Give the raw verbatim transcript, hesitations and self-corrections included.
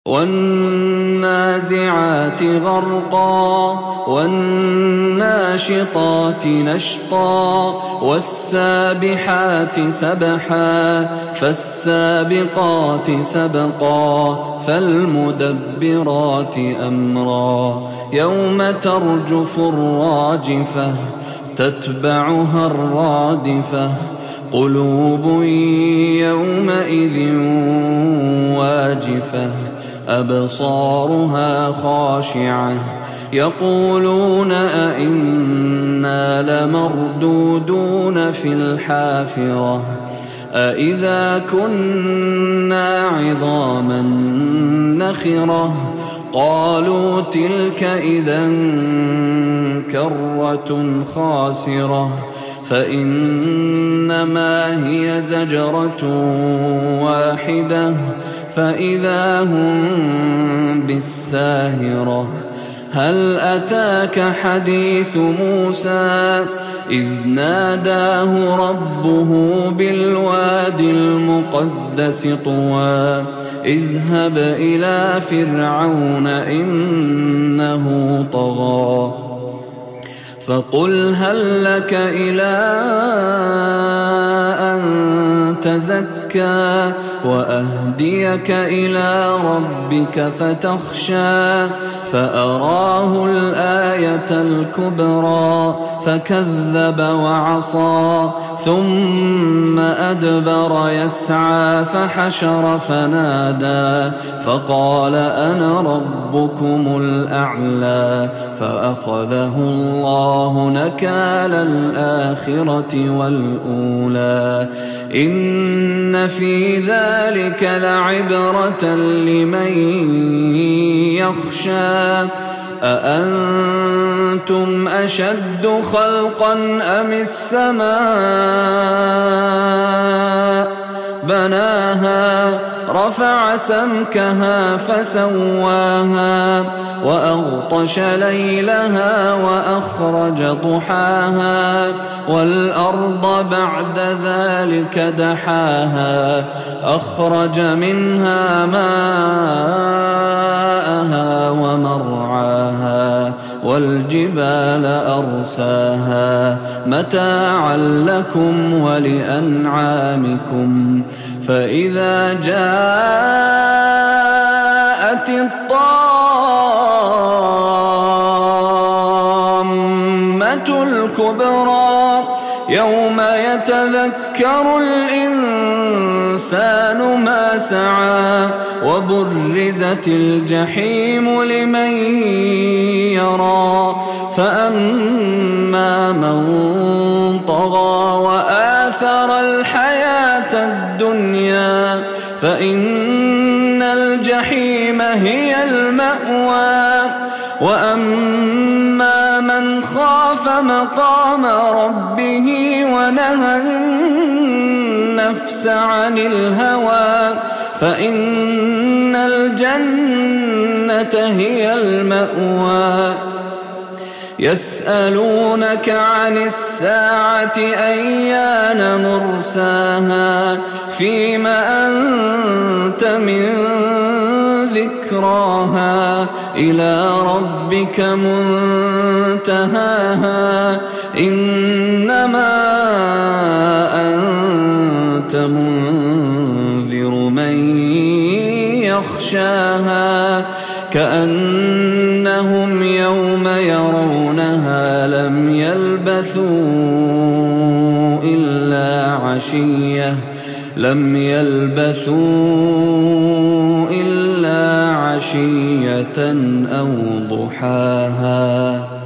وَالنَّازِعَاتِ غَرْقًا وَالنَّاشِطَاتِ نَشْطًا وَالسَّابِحَاتِ سَبْحًا فَالسَّابِقَاتِ سَبْقًا فَالْمُدَبِّرَاتِ أَمْرًا يَوْمَ تَرْجُفُ الرَّاجِفَةُ تَتْبَعُهَا الرَّادِفَةُ قُلُوبٌ يَوْمَئِذٍ وَاجِفَةٌ أَبْصَارُهَا خَاشِعَةٌ يَقُولُونَ أَإِنَّا لَمَرْدُودُونَ فِي الْحَافِرَةِ أَإِذَا كُنَّا عِظَامًا نَخِرَةً قَالُوا تِلْكَ إِذًا كَرَّةٌ خَاسِرَةٌ فَإِنَّمَا هِيَ زَجْرَةٌ وَاحِدَةٌ فَإِذَا هُم بِالسَّاهِرَةِ هَلْ أَتَاكَ حَدِيثُ مُوسَىٰ إِذْ نَادَاهُ رَبُّهُ بِالْوَادِ الْمُقَدَّسِ طُوًى اذْهَبْ إِلَىٰ فِرْعَوْنَ إِنَّهُ طَغَىٰ فَقُلْ هَل لَّكَ إِلَىٰ أَن تَزَكَّىٰ وَأَهْدِيَكَ إِلَىٰ رَبِّكَ فَتَخْشَىٰ فَأَرَاهُ الْآيَةَ الْكُبْرَىٰ فَكَذَّبَ وَعَصَىٰ ثُمَّ أَدْبَرَ يَسْعَىٰ فَحَشَرَ فَنَادَىٰ فَقَالَ أَنَا رَبُّكُمُ الْأَعْلَىٰ فَأَخَذَهُ اللَّهُ نَكَالَ الْآخِرَةِ وَالْأُولَىٰ إِنَّ فِي ذَٰلِكَ لَعِبْرَةً لِّمَن يَخْشَىٰ أَأَنتُمْ أَشَدُّ خَلْقًا أَمِ السَّمَاءُ بَنَاهَا رَفَعَ سَمْكَهَا فَسَوَّاهَا وَأَغْطَشَ لَيْلَهَا وَأَخْرَجَ ضُحَاهَا وَالْأَرْضَ بَعْدَ ذَٰلِكَ دَحَاهَا أَخْرَجَ مِنْهَا مَاءَهَا وَمَرْعَاهَا وَالْجِبَالَ أَرْسَاهَا مَتَاعًا لَّكُمْ وَلِأَنْعَامِكُمْ فَإِذَا جَاءَتِ الطَّامَّةُ الْكُبْرَىٰ يَوْمَ يَتَذَكَّرُ الْإِنسَانُ مَا سَعَىٰ وَبُرِّزَتِ الْجَحِيمُ لِمَن يَرَىٰ فَأَمَّا مَن طَغَىٰ وَآثَرَ الْحَيَاةَ الدُّنْيَا فَإِنَّ الْجَحِيمَ هِيَ الْمَأْوَىٰ وَأَمَّا مَنْ خَافَ مَقَامَ رَبِّهِ وَنَهَى النَّفْسَ عَنِ الْهَوَىٰ فَإِنَّ الْجَنَّةَ هِيَ الْمَأْوَىٰ يَسْأَلُونَكَ عَنِ السَّاعَةِ أَيَّانَ مُرْسَاهَا فِيمَ أَنتَ مِن ذِكْرَاهَا إِلَىٰ رَبِّكَ مُنتَهَاهَا إِنَّمَا أَنتَ مُنذِرُ مَن يَخْشَاهَا كَأَنَّهُمْ يَوْمَ يَرَوْنَهَا لَمْ يَلْبَثُوا إِلَّا عَشِيَّةً لَمْ يَلْبَثُوا إِلَّا عَشِيَّةً أَوْ ضُحَاهَا